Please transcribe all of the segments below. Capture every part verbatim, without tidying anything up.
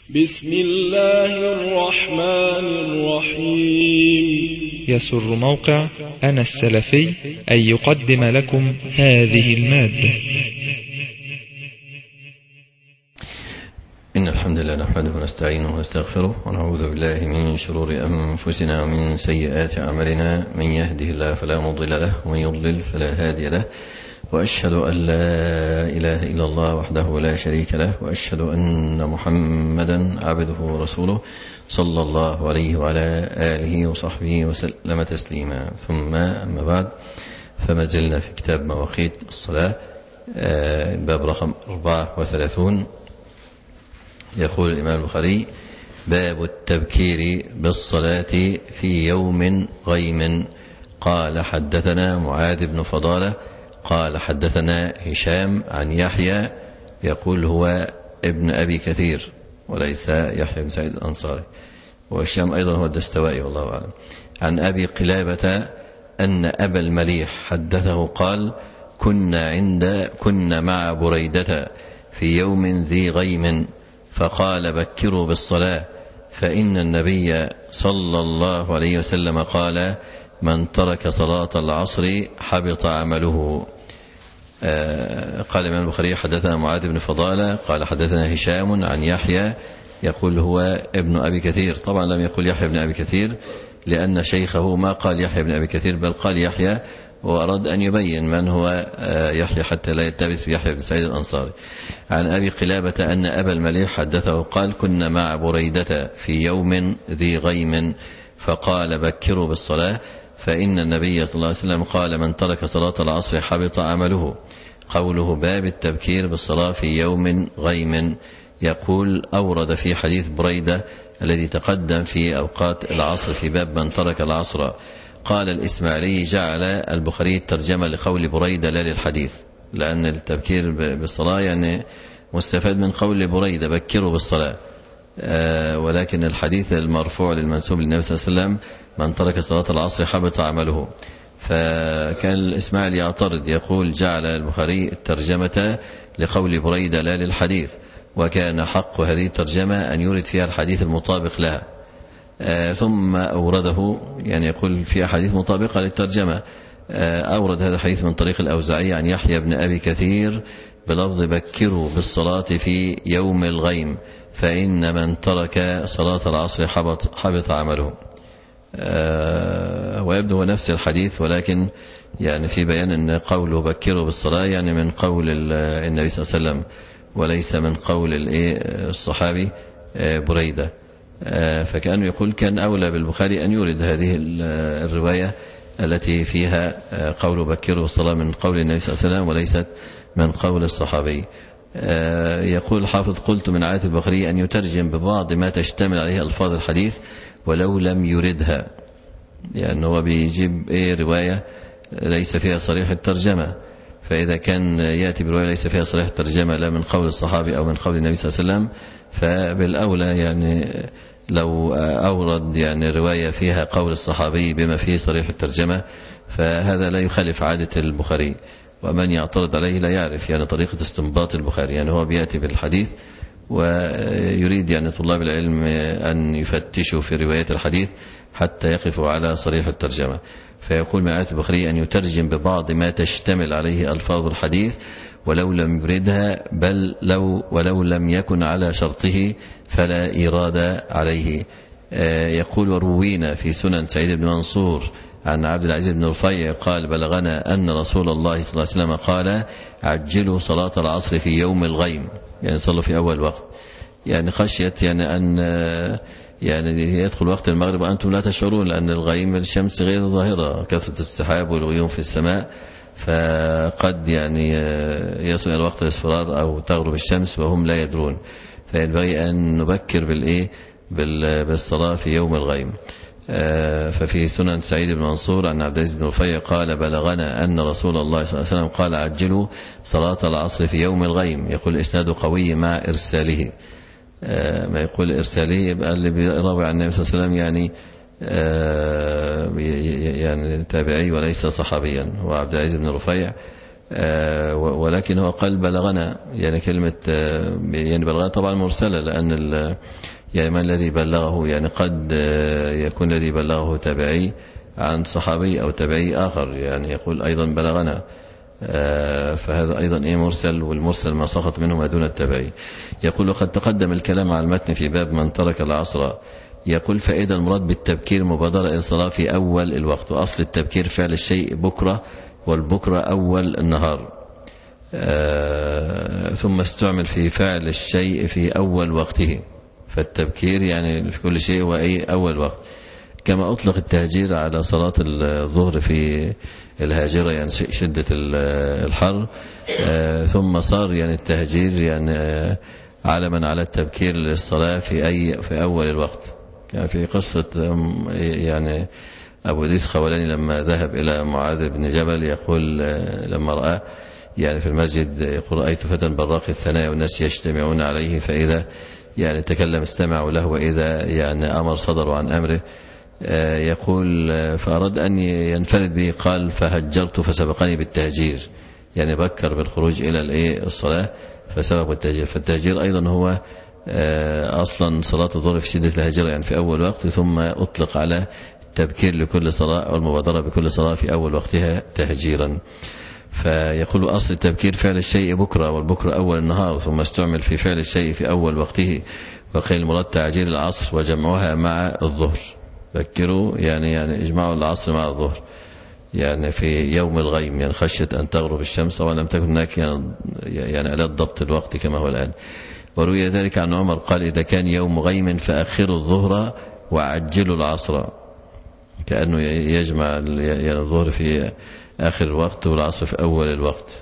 بسم الله الرحمن الرحيم. يسر موقع أنا السلفي أن يقدم لكم هذه المادة. إن الحمد لله نحمده ونستعينه ونستغفره ونعوذ بالله من شرور أنفسنا ومن سيئات أعمالنا، من يهده الله فلا مضل له ومن يضلل فلا هادي له، وأشهد أن لا إله إلا الله وحده لا شريك له، وأشهد أن محمدا عبده ورسوله صلى الله عليه وعلى آله وصحبه وسلم تسليما. ثم أما بعد، فما زلنا في كتاب مواقيت الصلاة، باب رقم أربعة وثلاثون. يقول الإمام البخاري: باب التبكير بالصلاة في يوم غيم. قال: حدثنا معاذ بن فضالة قال: حدثنا هشام عن يحيى، يقول هو ابن أبي كثير وليس يحيى بن سعيد الأنصاري، وهشام أيضا هو الدستوائي والله أعلم، عن أبي قلابة أن أبا المليح حدثه قال: كنا عند كنا مع بريدة في يوم ذي غيم، فقال: بكروا بالصلاة، فإن النبي صلى الله عليه وسلم قال: من ترك صلاة العصر حبط عمله. آه قال الإمام البخاري: حدثنا معاذ بن فضالة قال: حدثنا هشام عن يحيى، يقول هو ابن أبي كثير. طبعا لم يقل يحيى بن أبي كثير لأن شيخه ما قال يحيى بن أبي كثير، بل قال يحيى، وأراد أن يبين من هو يحيى حتى لا يلتبس بيحيى بن سعيد الأنصاري. عن أبي قلابة أن أبا المليح حدثه قال: كنا مع بريدة في يوم ذي غيم، فقال: بكروا بالصلاة، فإن النبي صلى الله عليه وسلم قال: من ترك صلاة العصر حبط عمله. قوله: باب التبكير بالصلاة في يوم غيم، يقول: أورد في حديث بريدة الذي تقدم في أوقات العصر في باب من ترك العصر. قال الإسماعيلي: جعل البخاري الترجمة لقول بريدة لا للحديث، لأن التبكير بالصلاة يعني مستفاد من قول بريدة: بكروا بالصلاة، آه ولكن الحديث المرفوع للمنسوب للنبي صلى الله عليه وسلم: من ترك صلاة العصر حبط عمله. فكان الإسماعيلي يعترض، يقول: جعل البخاري الترجمة لقول بريدة لا للحديث، وكان حق هذه الترجمة أن يورد فيها الحديث المطابق لها. آه ثم أورده، يعني يقول فيها حديث مطابقة للترجمة. آه أورد هذا الحديث من طريق الأوزاعي عن يحيى بن أبي كثير بلفظ: بكروا بالصلاة في يوم الغيم، فإن من ترك صلاة العصر حبط, حبط عمله. آه ويبدو نفس الحديث، ولكن يعني في بيان أن قوله بكروا بالصلاة يعني من قول النبي صلى الله عليه وسلم، وليس من قول الصحابي آه بريدة. فكأنه يقول: كان أولى بالبخاري أن يورد هذه الرواية التي فيها قول بكروا الصلاة من قول النبي صلى الله عليه وسلم وليست من قول الصحابي. يقول الحافظ: قلت من عادة البخاري أن يترجم ببعض ما تشتمل عليه ألفاظ الحديث ولو لم يردها، لأنه يعني هو بيجيب إيه رواية ليس فيها صريح الترجمة، فإذا كان يأتي برواية ليس فيها صريح الترجمة لا من قول الصحابي أو من قول النبي صلى الله عليه وسلم، فبالأولى يعني لو أورد يعني رواية فيها قول الصحابي بما فيه صريح الترجمة، فهذا لا يخالف عادة البخاري. ومن يعترض عليه لا يعرف يعني طريقة استنباط البخاري، يعني هو بيأتي بالحديث ويريد يعني طلاب العلم أن يفتشوا في رواية الحديث حتى يقفوا على صريح الترجمة. فيقول من عادة البخاري أن يترجم ببعض ما تشتمل عليه ألفاظ الحديث ولو لم يردها، بل لو ولو لم يكن على شرطه فلا إيراد عليه. يقول: وروينا في سنن سعيد بن منصور عن عبد العزيز بن رفيع قال: بلغنا أن رسول الله صلى الله عليه وسلم قال: عجلوا صلاة العصر في يوم الغيم، يعني صلوا في أول وقت، يعني خشية يعني أن يعني يدخل وقت المغرب وأنتم لا تشعرون، لأن الغيم الشمس غير ظاهرة، كثرة السحاب والغيوم في السماء، فقد يعني يصل إلى وقت الاصفرار أو تغرب الشمس وهم لا يدرون، فينبغي أن نبكر بالإيه بالصلاة في يوم الغيم. ففي سنن سعيد بن منصور عن عبد العزيز بن رفيع قال: بلغنا أن رسول الله صلى الله عليه وسلم قال: عجلوا صلاة العصر في يوم الغيم. يقول إسناد قوي مع إرساله. ما يقول إرساله يبقى اللي بيروي عن النبي صلى الله عليه وسلم يعني يعني تابعي وليس صحابيا، هو عبد العزيز بن رفيع ولكن هو قال بلغنا، يعني كلمة يعني بلغنا طبعا مرسلة، لأن يعني ما الذي بلغه، يعني قد يكون الذي بلغه تابعي عن صحابي أو تابعي آخر، يعني يقول أيضا بلغنا، فهذا أيضا إيه مرسل، والمرسل ما سقط منه ما دون التابعي. يقول قد تقدم الكلام على المتن في باب من ترك العصر. يقول فإذا المراد بالتبكير مبادرة إلى الصلاة في أول الوقت، وأصل التبكير فعل الشيء بكرة، والبكرة أول النهار، آه ثم استعمل في فعل الشيء في أول وقته، فالتبكير يعني في كل شيء هو أي أول وقت. كما أطلق التهجير على صلاة الظهر في الهاجرة، يعني شدة الحر، آه ثم صار يعني التهجير يعني آه علما على التبكير للصلاة في أي في أول الوقت. كان في قصة يعني أبو إدريس خولاني لما ذهب إلى معاذ بن جبل، يقول لما رأى يعني في المسجد، يقول رأيت فتى براق الثنايا والناس يجتمعون عليه، فإذا يعني تكلم استمعوا له، وإذا يعني أمر صدروا عن أمره. يقول فأراد أن ينفرد به، قال فهجرت فسبقني بالتهجير، يعني بكر بالخروج إلى الصلاة فسبق التهجير. فالتهجير أيضا هو أصلا صلاة الظهر في شدة الهجرة، يعني في أول وقت، ثم أطلق على التبكير لكل صلاة أو المبادرة بكل صلاة في أول وقتها تهجيرا. فيقول أصل التبكير فعل الشيء بكرة، والبكرة أول النهار، ثم استعمل في فعل الشيء في أول وقته. وقيل المراد تعجيل العصر وجمعها مع الظهر. فكروا يعني يعني اجمعوا العصر مع الظهر، يعني في يوم الغيم، يعني خشية أن تغرب الشمس ولم تكن هناك يعني يعني آلات ضبط الوقت كما هو الآن. وروي ذلك عن عمر قال إذا كان يوم غيم فأخروا الظهر وعجلوا العصر، كأنه يجمع يعني الظهر في آخر الوقت والعصر في أول الوقت.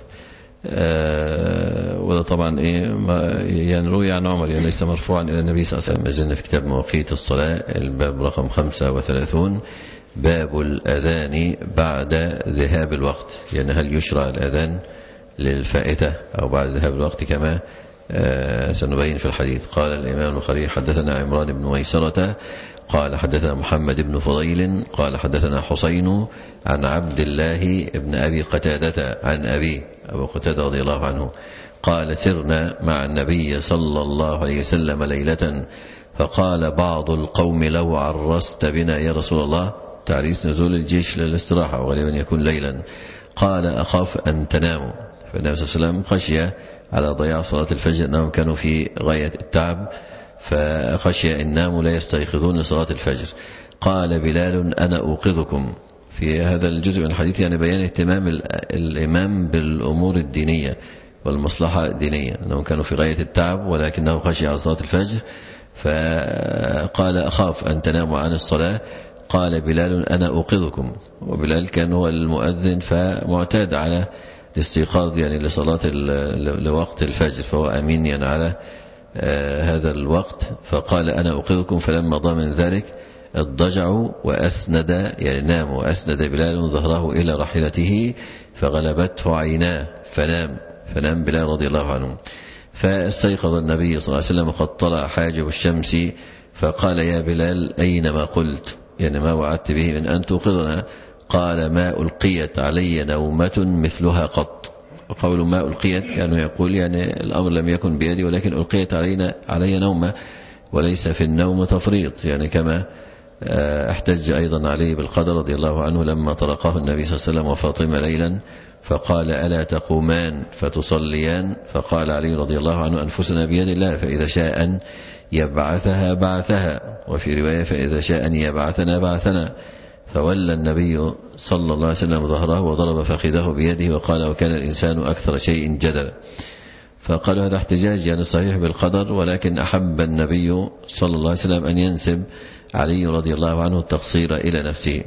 آه وده طبعا إيه يعني روي عن عمر، يعني ليس مرفوعا إلى النبي صلى الله عليه وسلم. ما زلنا في كتاب مواقيت الصلاة، الباب رقم خمسة وثلاثون، باب الأذان بعد ذهاب الوقت، يعني هل يشرع الأذان للفائتة أو بعد ذهاب الوقت كما آه سنبين في الحديث. قال الإمام البخاري حدثنا عمران بن ميسرة قال حدثنا محمد بن فضيل قال حدثنا حسين عن عبد الله بن أبي قتادة عن أبي أبو قتادة رضي الله عنه قال سرنا مع النبي صلى الله عليه وسلم ليلة، فقال بعض القوم لو عرست بنا يا رسول الله، تعريس نزول الجيش للاستراحة وغالبا يكون ليلا. قال أخاف أن تناموا، فالنبي صلى الله عليه وسلم خشي على ضياع صلاة الفجر، أنهم كانوا في غاية التعب، فخشي إن ناموا لا يستيقظون لصلاة الفجر. قال بلال أنا أوقظكم. في هذا الجزء من الحديث يعني بيان اهتمام الإمام بالأمور الدينية والمصلحة الدينية، أنهم كانوا في غاية التعب ولكنه خشي على صلاة الفجر، فقال أخاف أن تناموا عن الصلاة. قال بلال أنا أوقظكم، وبلال كان هو المؤذن فمعتاد على الاستيقاظ يعني لصلاة لوقت الفجر، فهو أمين يعني على آه هذا الوقت. فقال أنا أوقظكم، فلما ضمن ذلك اضطجعوا وأسند يعني نام وأسند بلال ظهره إلى راحلته فغلبته عيناه فنام فنام بلال رضي الله عنه. فاستيقظ النبي صلى الله عليه وسلم وقد طلع حاجب الشمس، فقال يا بلال أين ما قلت، يعني ما وعدت به من أن توقظنا؟ قال ما ألقيت علي نومة مثلها قط. وقول ما ألقيت كانوا يقول يعني الأمر لم يكن بيدي، ولكن ألقيت علينا علي نومة، وليس في النوم تفريط، يعني كما احتج أيضا علي بالقدر رضي الله عنه لما طرقه النبي صلى الله عليه وسلم وفاطمة ليلا فقال ألا تقومان فتصليان؟ فقال علي رضي الله عنه أنفسنا بيد الله، فإذا شاء أن يبعثها بعثها، وفي رواية فإذا شاء أن يبعثنا بعثنا. فولى النبي صلى الله عليه وسلم ظهره وضرب فخذه بيده وقال وكان الإنسان أكثر شيء جدلا. فقال هذا احتجاج يعني صحيح بالقدر، ولكن أحب النبي صلى الله عليه وسلم أن ينسب علي رضي الله عنه التقصير إلى نفسه.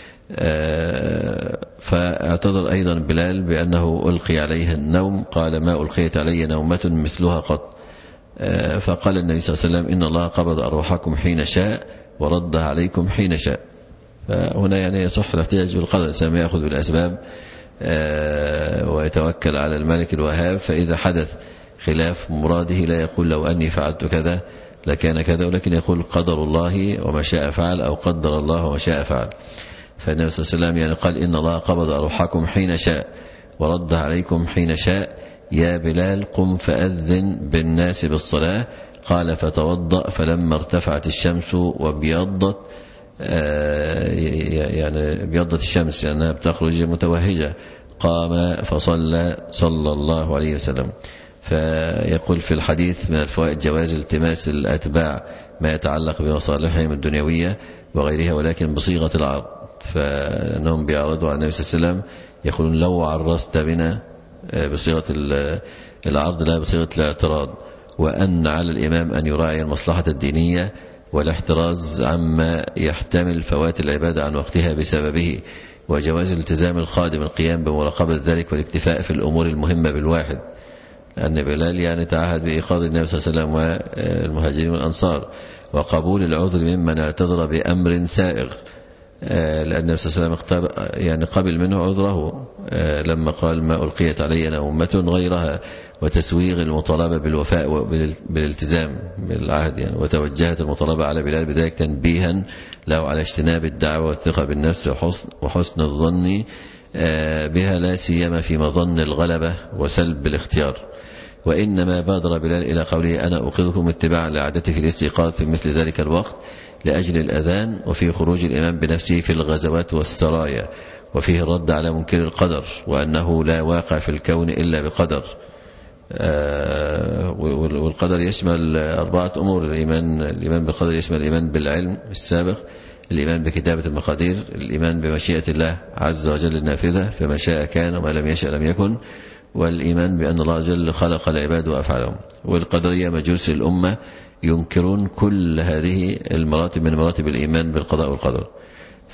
فاعتذر أيضا بلال بأنه ألقي عليه النوم، قال ما ألقيت علي نومة مثلها قط. فقال النبي صلى الله عليه وسلم إن الله قبض أرواحكم حين شاء ورد عليكم حين شاء. فهنا يعني يصح الاحتجاج بالقدر، الإنسان يأخذ بالأسباب ويتوكل على الملك الوهاب، فإذا حدث خلاف مراده لا يقول لو أني فعلت كذا لكان كذا، ولكن يقول قدر الله وما شاء فعل، أو قدر الله وما شاء فعل. فالنبي صلى الله عليه وسلم يعني قال إن الله قبض أرواحكم حين شاء ورد عليكم حين شاء. يا بلال قم فأذن بالناس بالصلاة. قال فتوضأ، فلما ارتفعت الشمس وابيضت يعني ابيضت الشمس لأنها بتخرج متوهجة قام فصلى صلى الله عليه وسلم. فيقول في الحديث من الفوائد جواز التماس الأتباع ما يتعلق بمصالحهم الدنيوية وغيرها ولكن بصيغة العرض، فأنهم بيعرضوا على النبي صلى الله عليه وسلم يقولون لو عرست بنا بصيغة العرض لا بصيغة الاعتراض. وأن على الإمام أن يراعي المصلحة الدينية والاحتراز عما يحتمل فوات العبادة عن وقتها بسببه، وجواز التزام الخادم القيام بمراقبة ذلك والاكتفاء في الأمور المهمة بالواحد، أن بلال يعني تعهد بإيقاظ النبي صلى الله عليه وسلم والمهاجرين والأنصار، وقبول العذر ممن اعتذر بأمر سائغ، لأن النبي صلى الله عليه وسلم يعني قبل منه عذره لما قال ما ألقيت علينا أمة غيرها، وتسويغ المطالبة بالوفاء بالالتزام بالعهد يعني. وتوجهت المطالبة على بلال بذلك تنبيها له على اجتناب الدعوة والثقة بالنفس وحسن الظن بها لا سيما في مظن الغلبة وسلب الاختيار. وإنما بادر بلال إلى قوله أنا أوقظكم اتباعا لعادته في الاستيقاظ في مثل ذلك الوقت لأجل الأذان، وفي خروج الإمام بنفسه في الغزوات والسرايا، وفيه الرد على منكر القدر وأنه لا واقع في الكون إلا بقدر. والقدر يشمل أربعة أمور: الإيمان الإيمان بالقدر يشمل الإيمان بالعلم السابق، الإيمان بكتابة المقادير، الإيمان بمشيئة الله عز وجل النافذة فما شاء كان وما لم يشاء لم يكن، والإيمان بأن الله جل خلق العباد وأفعالهم. والقدرية مجوس الأمة ينكرون كل هذه المراتب من مراتب الإيمان بالقضاء والقدر، ف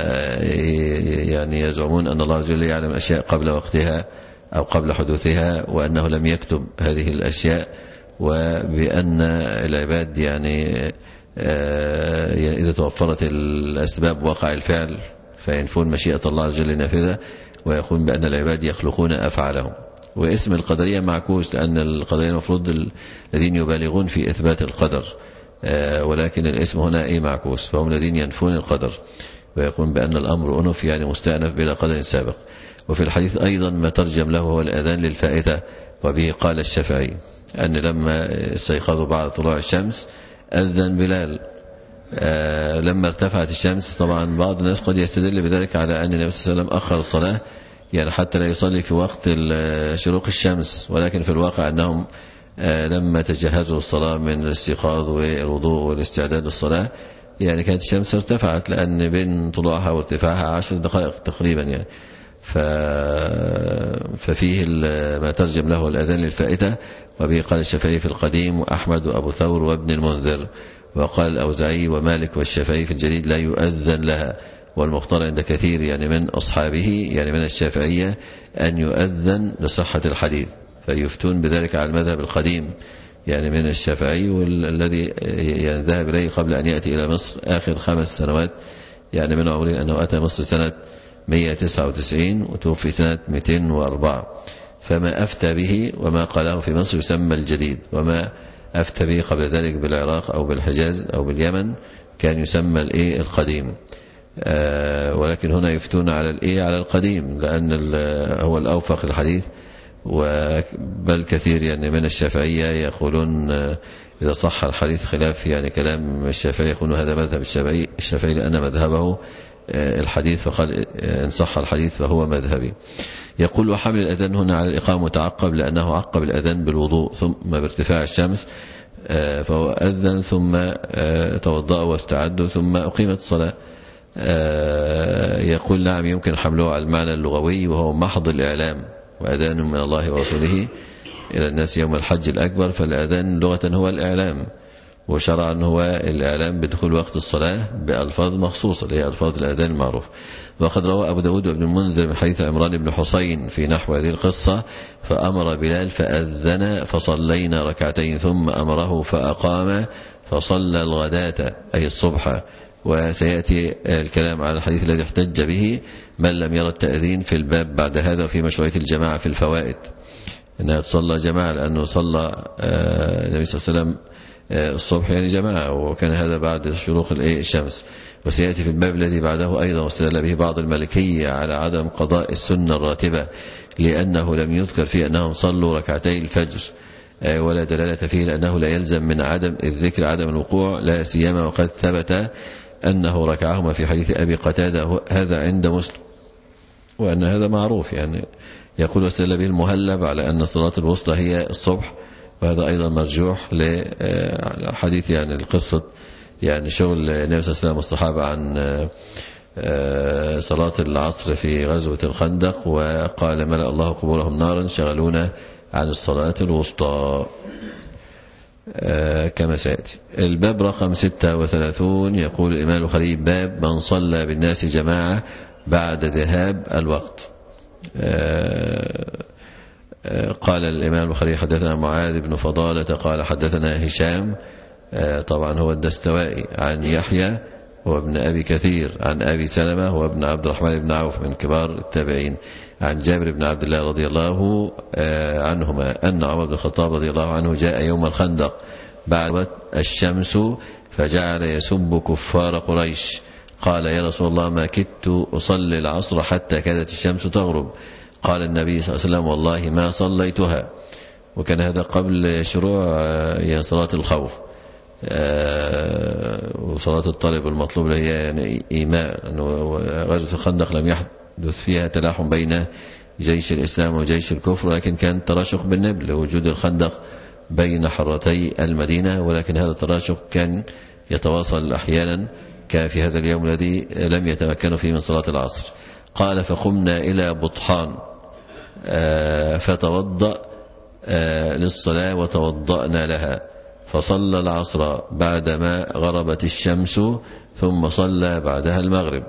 يعني يزعمون أن الله جل يعلم الأشياء قبل وقتها أو قبل حدوثها، وأنه لم يكتب هذه الأشياء، وبأن العباد يعني إذا توفرت الأسباب وقع الفعل فينفون مشيئة الله جل نافذة، ويقول بأن العباد يخلقون أفعالهم. واسم القدرية معكوس لأن القدرية المفروض الذين يبالغون في إثبات القدر، ولكن الاسم هنا أي معكوس، فهم الذين ينفون القدر ويقول بأن الأمر أنف يعني مستأنف بلا قدر سابق. وفي الحديث أيضا ما ترجم له هو الأذان للفائتة، وبه قال الشافعي أن لما استيقظوا بعد طلوع الشمس أذن بلال آه لما ارتفعت الشمس. طبعا بعض الناس قد يستدل بذلك على أن النبي صلى الله عليه وسلم أخر الصلاة يعني حتى لا يصلي في وقت شروق الشمس، ولكن في الواقع أنهم آه لما تجهزوا الصلاة من الاستيقاظ والوضوء والاستعداد للصلاة يعني كانت الشمس ارتفعت، لأن بين طلوعها وارتفاعها عشر دقائق تقريبا يعني. ففيه ما ترجم له الأذان للفائتة، وبه قال الشافعي في القديم وأحمد وأبو ثور وابن المنذر، وقال الأوزاعي ومالك والشافعي في الجديد لا يؤذن لها. والمختار عند كثير يعني من أصحابه يعني من الشافعية أن يؤذن لصحة الحديث، فيفتون بذلك على المذهب القديم يعني من الشافعي، والذي يعني ذهب إليه قبل أن يأتي إلى مصر آخر خمس سنوات يعني من عمره، أنه أتى مصر سنة مئة وتسعة وتسعين وتوفي سنة مئتين وأربعة. فما أفتى به وما قاله في مصر يسمى الجديد، وما أفتى به قبل ذلك بالعراق أو بالحجاز أو باليمن كان يسمى الإيه القديم. آه ولكن هنا يفتون على الإيه على القديم لأن هو الأوفق الحديث. بل كثير يعني من الشافعية يقولون إذا صح الحديث خلاف يعني كلام الشافعي يقولون هذا مذهب الشافعي الشافعي لأن مذهبه الحديث، فقال إن صح الحديث فهو مذهبي. يقول وحمل الأذان هنا على الإقامة متعقب لأنه عقب الأذان بالوضوء ثم بارتفاع الشمس، فهو أذن ثم توضأ واستعد ثم أقيمت الصلاة. يقول نعم يمكن حمله على المعنى اللغوي وهو محض الإعلام، وأذان من الله ورسوله إلى الناس يوم الحج الأكبر، فالأذان لغة هو الإعلام، وشرعا هو الإعلام بدخول وقت الصلاة بألفاظ مخصوصة اللي هي ألفاظ الأذان المعروف. وقد روى أبو داود وابن المنذر من حديث عمران بن حسين في نحو هذه القصة: فأمر بلال فأذن فصلينا ركعتين ثم أمره فأقام فصلى الغداة أي الصبح. وسيأتي الكلام على الحديث الذي احتج به من لم يرى التأذين في الباب بعد هذا في مشروعية الجماعة في الفوائد، أنها تصلى جماعة، لأنه صلى النبي صلى الله عليه وسلم الصبح يعني جماعة، وكان هذا بعد شروق الشمس. وسيأتي في الباب الذي بعده أيضا واستدل به بعض المالكية على عدم قضاء السنة الراتبة لأنه لم يذكر فيه أنهم صلوا ركعتي الفجر، ولا دلالة فيه لأنه لا يلزم من عدم الذكر عدم الوقوع، لا سيما وقد ثبت أنه ركعهما في حديث أبي قتادة هذا عند مسلم، وأن هذا معروف. يعني يقول واستدل به المهلب على أن الصلاة الوسطى هي الصبح، وهذا أيضا مرجوح لحديث يعني القصة يعني شغل النبي صلى الله عليه وسلم والصحابة عن صلاة العصر في غزوة الخندق، وقال ملأ الله قبورهم نارا شغلونا عن الصلاة الوسطى كما سيأتي. الباب رقم ستة وثلاثون يقول الإمام البخاري باب من صلى بالناس جماعة بعد ذهاب الوقت. قال الإمام البخاري حدثنا معاذ بن فضالة قال حدثنا هشام طبعا هو الدستوائي عن يحيى وابن أبي كثير عن أبي سلمة وابن عبد الرحمن بن عوف من كبار التابعين عن جابر بن عبد الله رضي الله عنهما أن عمر بن الخطاب رضي الله عنه جاء يوم الخندق بعد الشمس فجعل يسب كفار قريش، قال يا رسول الله ما كدت أصلي العصر حتى كادت الشمس تغرب، قال النبي صلى الله عليه وسلم والله ما صليتها. وكان هذا قبل شروع صلاة الخوف وصلاة الطالب المطلوب اللي هي يعني إيماء، أنه غزوة الخندق لم يحدث فيها تلاحم بين جيش الإسلام وجيش الكفر، لكن كان تراشق بالنبل وجود الخندق بين حرتي المدينة، ولكن هذا التراشق كان يتواصل أحيانا كفي هذا اليوم الذي لم يتمكنوا فيه من صلاة العصر. قال فقمنا إلى بطحان فتوضأ للصلاة وتوضأنا لها، فصلى العصر بعدما غربت الشمس ثم صلى بعدها المغرب.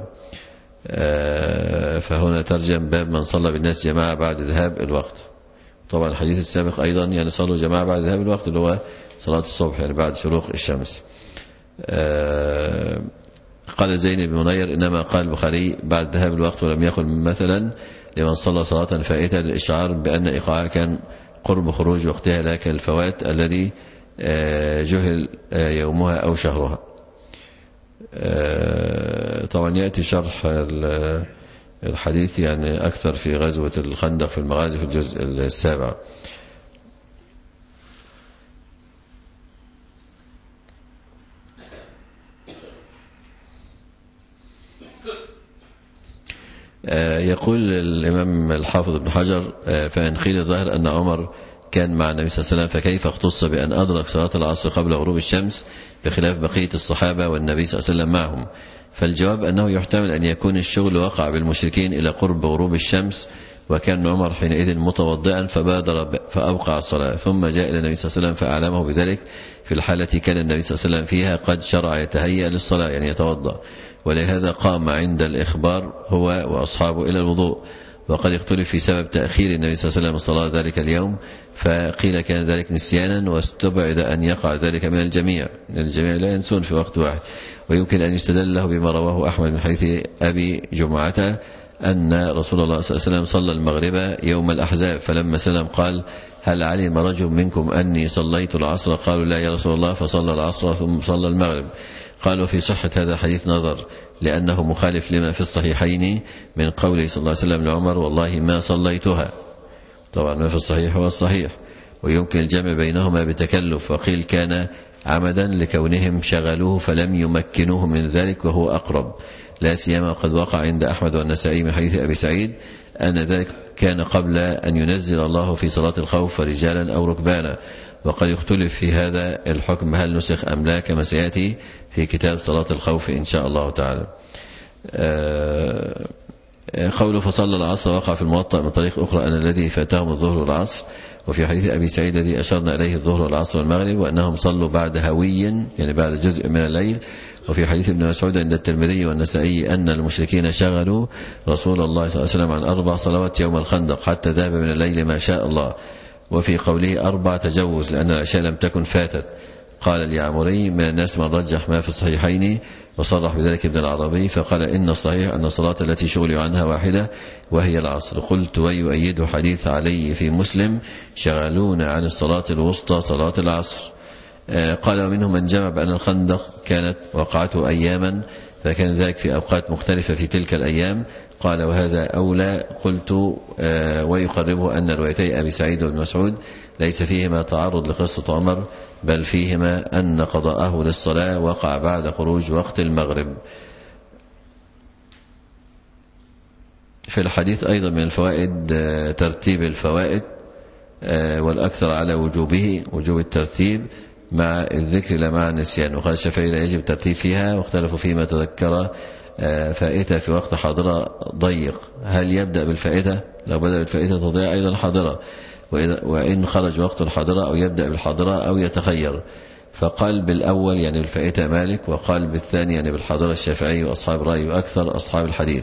فهنا ترجم باب من صلى بالناس جماعة بعد ذهاب الوقت. طبعا الحديث السابق أيضا يعني صلوا جماعة بعد ذهاب الوقت اللي هو صلاة الصبح يعني بعد شروق الشمس. قال زين بن منير إنما قال البخاري بعد ذهاب الوقت ولم يقل مثلا لمن صلى صلاة فائتة للإشعار بأن إيقاعها كان قرب خروج وقتها لا كالفوات الذي جهل يومها أو شهرها. طبعا يأتي شرح الحديث يعني أكثر في غزوة الخندق في المغازي في الجزء السابع. يقول الإمام الحافظ ابن حجر فإن قيل الظاهر أن عمر كان مع النبي صلى الله عليه وسلم فكيف اختص بأن أدرك صلاة العصر قبل غروب الشمس بخلاف بقية الصحابة والنبي صلى الله عليه وسلم معهم؟ فالجواب أنه يحتمل أن يكون الشغل وقع بالمشركين إلى قرب غروب الشمس، وكان عمر حينئذ متوضئا فبادر فأوقع الصلاة، ثم جاء إلى النبي صلى الله عليه وسلم فأعلمه بذلك في الحالة كان النبي صلى الله عليه وسلم فيها قد شرع يتهيأ للصلاة يعني يتوضأ، ولهذا قام عند الإخبار هو وأصحابه إلى الوضوء. وقد اختلف في سبب تأخير النبي صلى الله عليه وسلم الصلاة ذلك اليوم، فقيل كان ذلك نسيانا واستبعد أن يقع ذلك من الجميع، من الجميع لا ينسون في وقت واحد. ويمكن أن يستدل له بما رواه أحمد من حديث أبي جمعة أن رسول الله صلى الله عليه وسلم صلى المغرب يوم الأحزاب، فلما سلم قال هل علم رجل منكم أني صليت العصر؟ قالوا لا يا رسول الله، فصلى العصر ثم صلى المغرب. قالوا في صحة هذا الحديث نظر، لأنه مخالف لما في الصحيحين من قوله صلى الله عليه وسلم لعمر والله ما صليتها. طبعا ما في الصحيح هو الصحيح، ويمكن الجمع بينهما بتكلف، وقيل كان عمدا لكونهم شغلوه فلم يمكنوه من ذلك وهو أقرب، لا سيما قد وقع عند أحمد والنسائي من حديث أبي سعيد أن ذلك كان قبل أن ينزل الله في صلاة الخوف رجالا أو ركبانا. وقد يختلف في هذا الحكم هل نسخ أم لا كما سيأتي في كتاب صلاة الخوف إن شاء الله تعالى. قوله فصلى العصر وقع في الموطأ من طريق أخرى أن الذي فاتهم الظهر والعصر، وفي حديث أبي سعيد الذي أشرنا إليه الظهر والعصر والمغرب، وأنهم صلوا بعد هوي يعني بعد جزء من الليل. وفي حديث ابن مسعود عند الترمذي والنسائي أن المشركين شغلوا رسول الله صلى الله عليه وسلم عن أربع صلوات يوم الخندق حتى ذهب من الليل ما شاء الله. وفي قوله أربع تجوز لأن الأشياء لم تكن فاتت. قال اليعمري من الناس من رجح ما في الصحيحين وصرح بذلك ابن العربي، فقال إن الصحيح أن الصلاة التي شغلوا عنها واحدة وهي العصر. قلت ويؤيد حديث علي في مسلم شغلون عن الصلاة الوسطى صلاة العصر. قال ومنهم من جمع بأن الخندق كانت وقعته أياما فكان ذلك في أوقات مختلفة في تلك الأيام. قال وهذا أولى. قلت ويقربه أن روايتي أبي سعيد وابن مسعود ليس فيهما تعرض لقصة عمر بل فيهما أن قضاءه للصلاة وقع بعد خروج وقت المغرب. في الحديث أيضا من الفوائد ترتيب الفوائد والأكثر على وجوبه وجوب الترتيب مع الذكر لا مع النسيان. وقال الشافعي لا يجب الترتيب فيها واختلفوا فيما تذكر فائتة في وقت حاضرة ضيق هل يبدأ بالفائتة؟ لو بدأ بالفائتة تضيع أيضا حاضرة وإن خرج وقت الحاضرة أو يبدأ بالحاضرة أو يتخير. فقال بالأول يعني بالفائتة مالك وقال بالثاني يعني بالحاضرة الشافعي وأصحاب رأي وأكثر أصحاب الحديث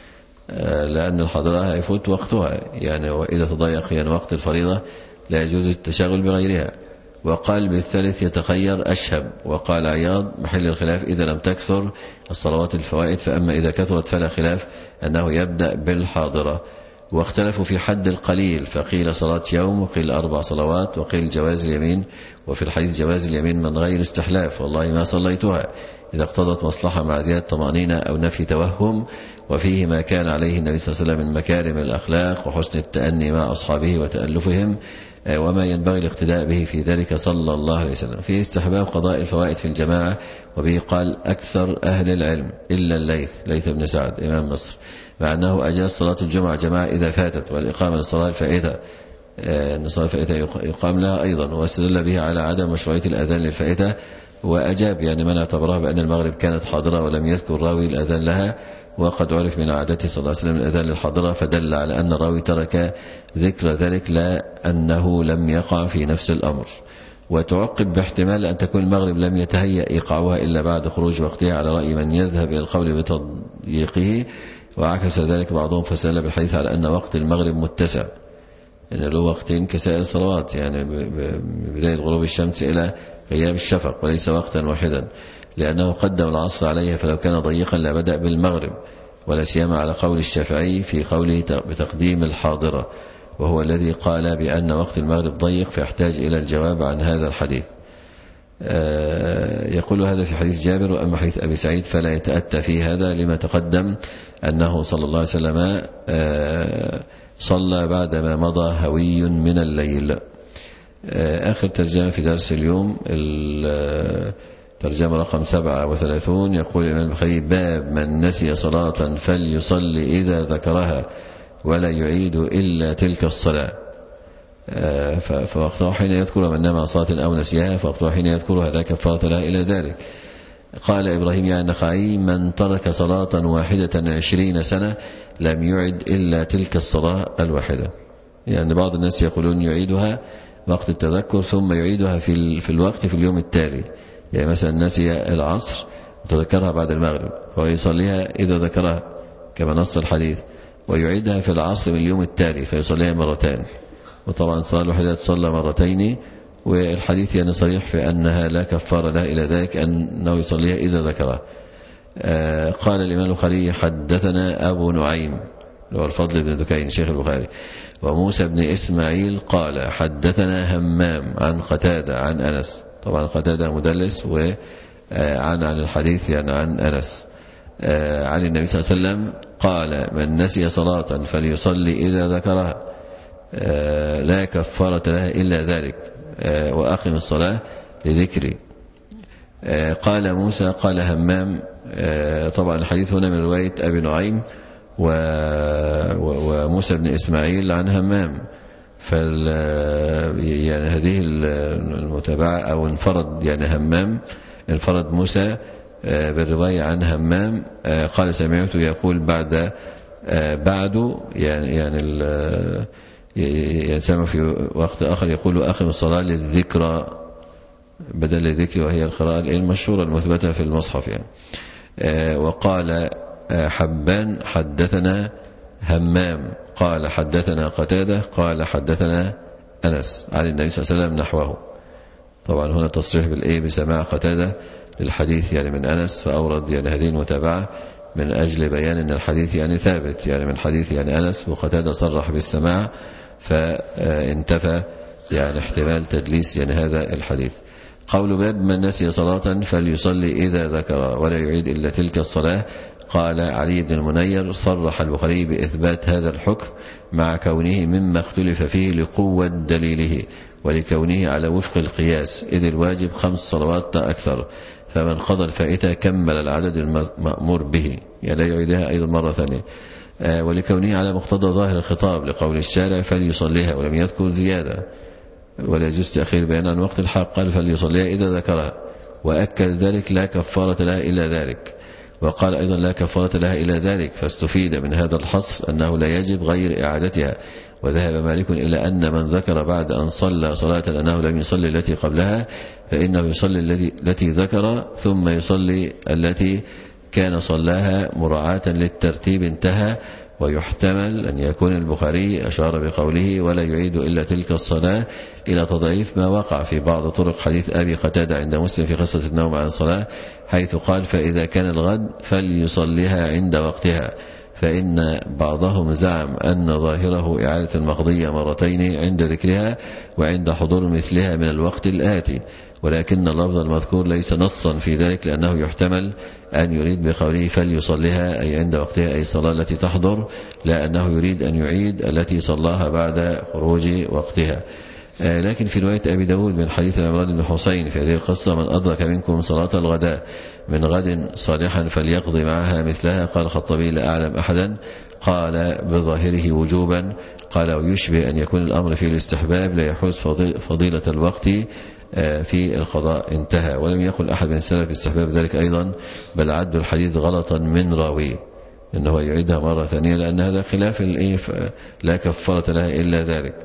لأن الحاضرة هيفوت وقتها يعني وإذا تضيق يعني وقت الفريضة لا يجوز التشاغل بغيرها. وقال بالثالث يتخير أشهب. وقال عياض محل الخلاف إذا لم تكثر الصلوات الفوائد فأما إذا كثرت فلا خلاف أنه يبدأ بالحاضرة. واختلفوا في حد القليل فقيل صلاة يوم وقيل أربع صلوات وقيل جواز اليمين. وفي الحديث جواز اليمين من غير استحلاف والله ما صليتها إذا اقتضت مصلحة مع زيادة طمأنينة أو نفي توهم. وفيه ما كان عليه النبي صلى الله عليه وسلم من مكارم الأخلاق وحسن التأني مع أصحابه وتألفهم وما ينبغي الاقتداء به في ذلك صلى الله عليه وسلم. فيه استحباب قضاء الفوائد في الجماعة وبه قال أكثر أهل العلم إلا الليث ليث بن سعد إمام مصر مع أنه أجاز صلاة الجمعة جماعة إذا فاتت والإقامة للصلاة الفائتة أن الصلاة الفائتة يقام لها أيضا واستدل به على عدم مشروعية الأذان للفائتة وأجاب يعني من اعتبرها بأن المغرب كانت حاضرة ولم يذكر راوي الأذان لها وقد عرف من عادته صلى الله عليه وسلم الأذان للحاضرة فدل على أن الراوي ترك ذكر ذلك لا أنه لم يقع في نفس الأمر. وتعقب باحتمال أن تكون المغرب لم يتهيأ إيقاعها إلا بعد خروج وقتها على رأي من يذهب إلى القول بتضييقه وعكس ذلك بعضهم فسأل بالحديث على أن وقت المغرب متسع يعني له وقتين كسائر الصلوات يعني بداية غروب الشمس إلى غياب الشفق وليس وقتا واحدا لأنه قدم العصر عليها فلو كان ضيقا لبدأ بالمغرب ولا سيما على قول الشافعي في قوله بتقديم الحاضرة وهو الذي قال بأن وقت المغرب ضيق فيحتاج إلى الجواب عن هذا الحديث. يقول هذا في حديث جابر. وأما حديث أبي سعيد فلا يتأتى فيه هذا لما تقدم أنه صلى الله عليه وسلم صلى بعدما مضى هوي من الليل. آخر ترجمة في درس اليوم ترجمة رقم سبعة وثلاثون. يقول الإمام البخاري باب من نسي صلاة فليصلي إذا ذكرها ولا يعيد إلا تلك الصلاة فوقتها حين يذكر من نام عن صلاة أو نسيها فوقتها حين يذكرها لا كفارة لها إلى ذلك. قال إبراهيم يعني النخعي من ترك صلاة واحدة عشرين سنة لم يعد إلا تلك الصلاة الواحدة. يعني بعض الناس يقولون يعيدها وقت التذكر ثم يعيدها في في الوقت في اليوم التالي يعني مثلا نسي العصر وتذكرها بعد المغرب فيصليها إذا ذكرها كما نص الحديث ويعيدها في العصر من اليوم التالي فيصليها مرتين. وطبعا الصلاة الواحدة تصلى مرتين والحديث يعني صريح في أنها لا كفارة لها إلى ذلك أنه يصليها إذا ذكرها. آه قال الإمام البخاري حدثنا أبو نعيم هو الفضل بن دكين شيخ البخاري وموسى بن إسماعيل قال حدثنا همام عن قتادة عن أنس. طبعا قتادة مدلس وعن عن الحديث يعني عن أنس آه عن النبي صلى الله عليه وسلم قال من نسي صلاة فليصلي إذا ذكرها آه لا كفارة لها إلا ذلك آه وأقم الصلاة لذكري. آه قال موسى قال همام آه طبعا الحديث هنا من رواية أبي نعيم وموسى بن إسماعيل عن همام فال يعني هذه المتابعة أو انفرد يعني همام انفرد موسى بالرواية عن همام قال سمعته يقول بعد بعده يعني يعني سمع في وقت آخر يقول أقم الصلاة للذكرى بدل الذكر وهي القراءة المشهورة المثبتة في المصحف يعني. وقال حبان حدثنا همام قال حدثنا قتادة قال حدثنا أنس عن النبي صلى الله عليه وسلم نحوه. طبعا هنا تصريح بالإيه بسماع قتادة للحديث يعني من أنس فأورد يعني هذه المتابعة من أجل بيان أن الحديث يعني ثابت يعني من حديث يعني أنس وقتادة صرح بالسماع فانتفى يعني احتمال تدليس يعني هذا الحديث. قول باب من نسي صلاة فليصلي إذا ذكر ولا يعيد إلا تلك الصلاة. قال علي بن المنير صرح البخاري بإثبات هذا الحكم مع كونه مما اختلف فيه لقوة دليله ولكونه على وفق القياس، إذ الواجب خمس صلوات أكثر، فمن قضى الفائتة كمل العدد المأمور به، يعني لا يعيدها أيضا مرة ثانية، ولكونه على مقتضى ظاهر الخطاب لقول الشارع فليصليها، ولم يذكر زيادة ولا يجوز تأخير بيان عن وقت الحق، قال فليصليها إذا ذكرها، وأكد ذلك لا كفارة لها إلا ذلك، وقال أيضا لا كفارة لها إلا ذلك، فاستفيد من هذا الحصر أنه لا يجب غير إعادتها. وذهب مالك إلى أن من ذكر بعد أن صلى صلاة أنه لم يصلي التي قبلها فإنه يصلي التي ذكر ثم يصلي التي كان صلاها مراعاة للترتيب، انتهى. ويحتمل أن يكون البخاري أشار بقوله ولا يعيد إلا تلك الصلاة إلى تضعيف ما وقع في بعض طرق حديث أبي قتادة عند مسلم في قصة النوم عن الصلاة، حيث قال فإذا كان الغد فليصليها عند وقتها، فإن بعضهم زعم أن ظاهره إعادة المقضية مرتين عند ذكرها وعند حضور مثلها من الوقت الآتي، ولكن اللفظ المذكور ليس نصا في ذلك، لأنه يحتمل أن يريد بقوله فليصليها أي عند وقتها أي الصلاة التي تحضر، لا أنه يريد أن يعيد التي صلاها بعد خروج وقتها. لكن في رواية أبي داود من حديث عمران بن حسين في هذه القصة من أدرك منكم صلاة الغداء من غد صالحا فليقضي معها مثلها. قال الخطابي لا أعلم أحدا قال بظاهره وجوبا، قال ويشبه أن يكون الأمر في الاستحباب لا يحوز فضيلة الوقت في القضاء، انتهى. ولم يقل أحد من السلف استحباب ذلك أيضا، بل عد الحديث غلطا من راويه إنه يعيدها مرة ثانية، لأن هذا خلاف لا كفارة لها إلا ذلك.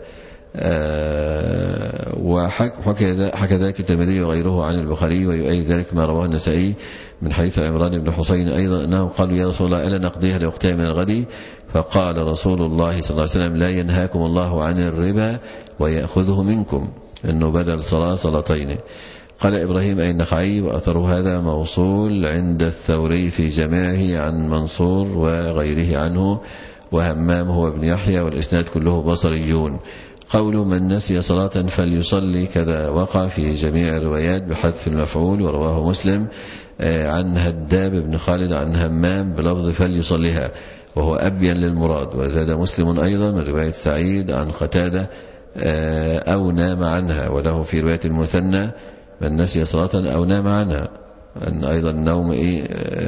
وحكى ذلك الترمذي وغيره عن البخاري، ويؤيد ذلك ما رواه النسائي من حديث عمران بن حسين أيضا أنه قالوا يا رسول الله ألا نقضيها لوقتها من الغد؟ فقال رسول الله صلى الله عليه وسلم لا ينهاكم الله عن الربا ويأخذه منكم، أنه بدل صلاة صلاتين. قال إبراهيم أي النخعي وأثر هذا موصول عند الثوري في جماعه عن منصور وغيره عنه، وهمام هو ابن يحيى، والإسناد كله بصريون. قول من نسي صلاة فليصلي كذا وقع في جميع الروايات بحذف المفعول، ورواه مسلم عن هداب بن خالد عن همام بلفظ فليصليها وهو أبين للمراد. وزاد مسلم أيضا من رواية سعيد عن قتادة أو نام عنها، وله في رواية المثنى من نسي صلاة أو نام عنها، أن أيضا النوم إيه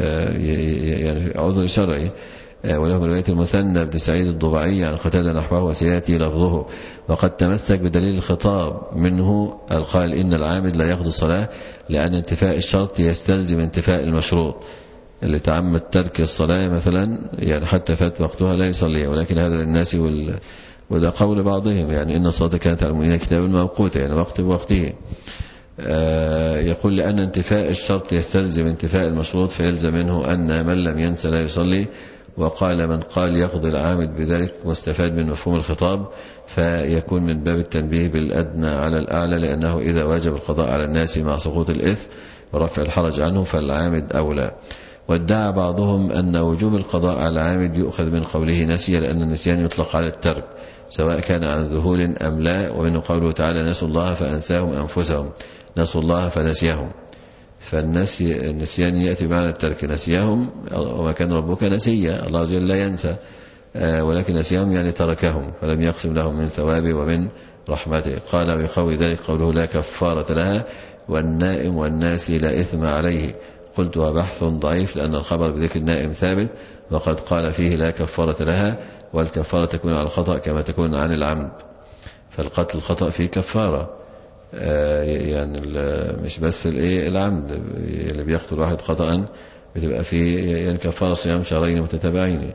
يعني عذر شرعي. وله من رواية المثنى بن سعيد الضبعي عن قتادة نحوه وسيأتي لفظه. وقد تمسك بدليل الخطاب منه القائل إن العامد لا يقضي الصلاة، لأن انتفاء الشرط يستلزم انتفاء المشروط. اللي تعمد ترك الصلاة مثلا يعني حتى فات وقتها لا يصليها، ولكن هذا للناس وال... وده قول بعضهم يعني إن الصلاة كانت على المؤمنين كتابا موقوتا، يعني وقت بوقته. آه يقول لأن انتفاء الشرط يستلزم انتفاء المشروط، فيلزم منه أن من لم ينسى لا يصلي. وقال من قال يقضي العامد بذلك مستفاد من مفهوم الخطاب، فيكون من باب التنبيه بالأدنى على الأعلى، لأنه إذا واجب القضاء على الناس مع سقوط الإثم ورفع الحرج عنه فالعامد أولى. وادعى بعضهم أن وجوب القضاء على العامد يؤخذ من قوله نسي، لأن النسيان يطلق على الترك سواء كان عن ذهول أم لا، ومنه قوله تعالى نسوا الله فأنساهم أنفسهم، نسوا الله فنسيهم، فالنسيان يأتي بمعنى الترك، نسيهم وما كان ربك نسيا، الله عز وجل لا ينسى، ولكن نسيهم يعني تركهم فلم يقسم لهم من ثوابه ومن رحمته. قال ويقوي ذلك قوله لا كفارة لها والنائم والناسي لا إثم عليه. قلت وبحث ضعيف لأن الخبر بذكر النائم ثابت، وقد قال فيه لا كفارة لها، والكفارة تكون على الخطأ كما تكون عن العمد، فالقتل الخطأ فيه كفارة، يعني مش بس الايه العمد اللي بيقتل واحد خطأ بتبقى فيه يعني كفارة صيام شهرين متتابعين.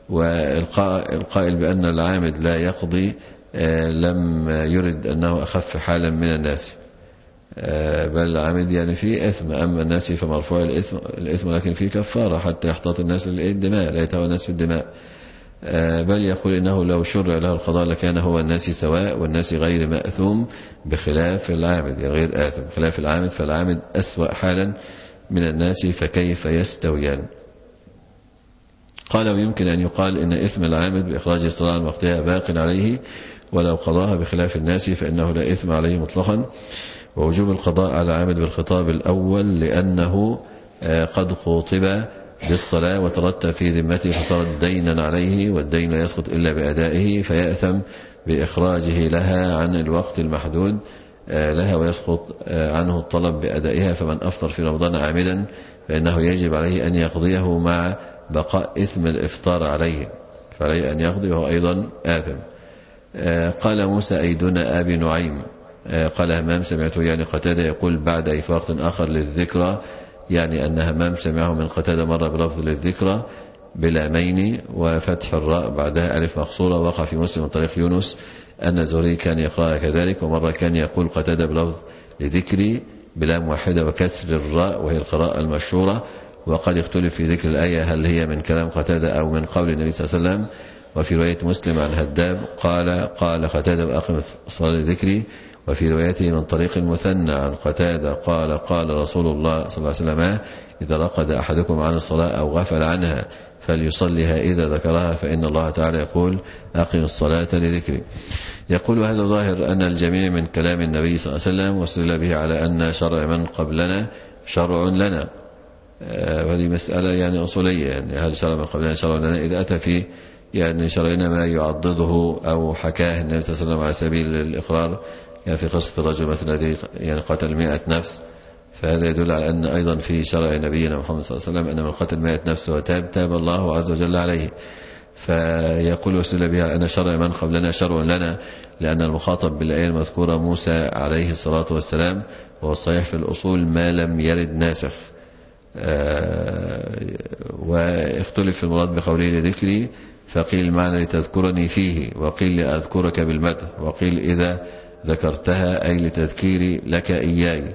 والقائل بأن العامد لا يقضي لم يرد أنه أخف حالا من الناس، بل العامد يعني فيه إثم، أما الناس فمرفوع الإثم, الإثم لكن فيه كفارة حتى يحتاط الناس للدماء، لا يتهوى الناس في الدماء. بل يقول إنه لو شرع له القضاء لكان هو الناس سواء، والناس غير مأثوم بخلاف العامد، يعني غير آثم بخلاف العامد، فالعامد أسوأ حالا من الناس فكيف يستويان. قال ويمكن أن يقال إن إثم العامد بإخراج الصلاة عن وقتها باق عليه، ولو قضاها بخلاف الناس فإنه لا إثم عليه مطلقا. ووجوب القضاء على عامل بالخطاب الأول لأنه قد خوطب بالصلاة وترتب في ذمته فصارت دينا عليه، والدين لا يسقط إلا بأدائه، فيأثم بإخراجه لها عن الوقت المحدود لها ويسقط عنه الطلب بأدائها. فمن أفطر في رمضان عامدا فإنه يجب عليه أن يقضيه مع بقاء إثم الإفطار عليه، فعليه أن يقضي وهو أيضا آثم. قال موسى أي دون أبي نعيم. قال همام سمعته يعني قتادة يقول بعد أي في وقت آخر للذكرى، يعني أن همام سمعه من قتادة مرة بلفظ للذكرى بلامين وفتح الراء بعدها ألف مقصورة. وقع في مسلم من طريق يونس أن زهري كان يقرأ كذلك، ومرة كان يقول قتادة بلفظ لذكري بلام واحدة وكسر الراء وهي القراءة المشهورة. وقد اختلف في ذكر الآية هل هي من كلام قتادة أو من قول النبي صلى الله عليه وسلم. وفي رواية مسلم عن هداب قال قال قتادة وأقم الصلاة لذكري. وفي روايته من طريق المثنى عن قتادة قال قال رسول الله صلى الله عليه وسلم إذا رقد أحدكم عن الصلاة أو غفل عنها فليصليها إذا ذكرها فإن الله تعالى يقول أقم الصلاة لذكري. يقول هذا ظاهر أن الجميع من كلام النبي صلى الله عليه وسلم واستدل به على أن شرع من قبلنا شرع لنا. وهذه مسألة يعني أصولية، يعني هل شرع من قبلنا شرع لنا؟ إذا أتى في يعني شرعنا ما يعضده أو حكاه النبي صلى الله عليه وسلم على سبيل الإقرار، يعني في قصة الرجل مثلا الذي يعني قتل مئة نفس، فهذا يدل على أن أيضا في شرع نبينا محمد صلى الله عليه وسلم أن من قتل مئة نفس وتاب تاب الله عز وجل عليه. فيقول وسئل بها أن شرع من قبلنا شرع لنا، لأن المخاطب بالآية المذكورة موسى عليه الصلاة والسلام، والصحيح في الأصول ما لم يرد ناسخ. واختلف في المراد بقوله لذكري، فقيل المعنى لتذكرني فيه، وقيل لأذكرك بالمدح، وقيل إذا ذكرتها أي لتذكيري لك إياي.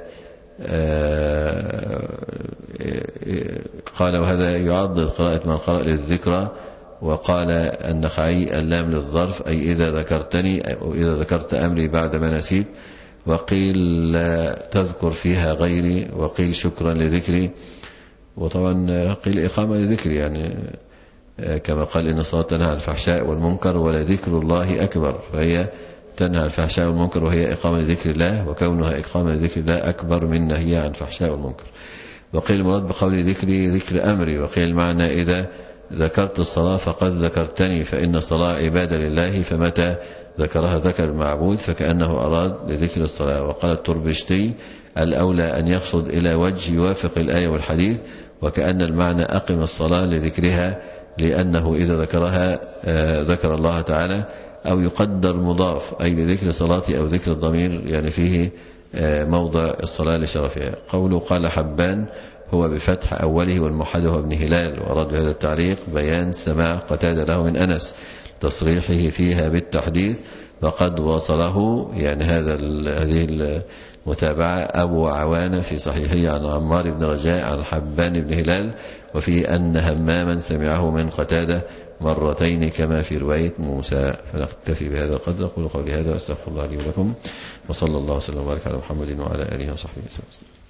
قال وهذا يعضد قراءة من قرأ للذكرى. وقال النخعي اللام للظرف أي إذا ذكرتني أو إذا ذكرت أمري بعد ما نسيت. وقيل لا تذكر فيها غيري، وقيل شكرا لذكري. وطبعا قيل إقامة لذكري، يعني كما قال إن الصلاة تنهى عن الفحشاء والمنكر ولذكر الله أكبر، فهي تنهى عن الفحشاء والمنكر وهي إقامة لذكر الله، وكونها إقامة لذكر الله أكبر من نهي عن الفحشاء والمنكر. وقيل المراد بقول ذكري ذكر أمري. وقيل المعنى إذا ذكرت الصلاة فقد ذكرتني، فإن الصلاة عبادة لله، فمتى ذكرها ذكر المعبود، فكأنه أراد لذكر الصلاة. وقال التربشتي الأولى أن يقصد إلى وجه يوافق الآية والحديث، وكأن المعنى أقم الصلاة لذكرها، لأنه إذا ذكرها ذكر الله تعالى، أو يقدر مضاف أي لذكر صلاتي أو ذكر الضمير يعني فيه موضع الصلاة لشرفها. قوله قال حبان هو بفتح أوله والموحد هو ابن هلال. وأراد بهذا التعليق بيان سماع قتادة له من أنس تصريحه فيها بالتحديث، فقد وصله يعني هذا هذه المتابعة أبو عوانة في صحيحه عن عمار بن رجاء عن حبان بن هلال، وفي أن هماما سمعه من قتادة مرتين كما في رواية موسى. فنكتفي بهذا القدر. أقول قولي هذا وأستغفر الله لي ولكم، وصلى الله وسلم وبارك على محمد وعلى آله وصحبه وسلم.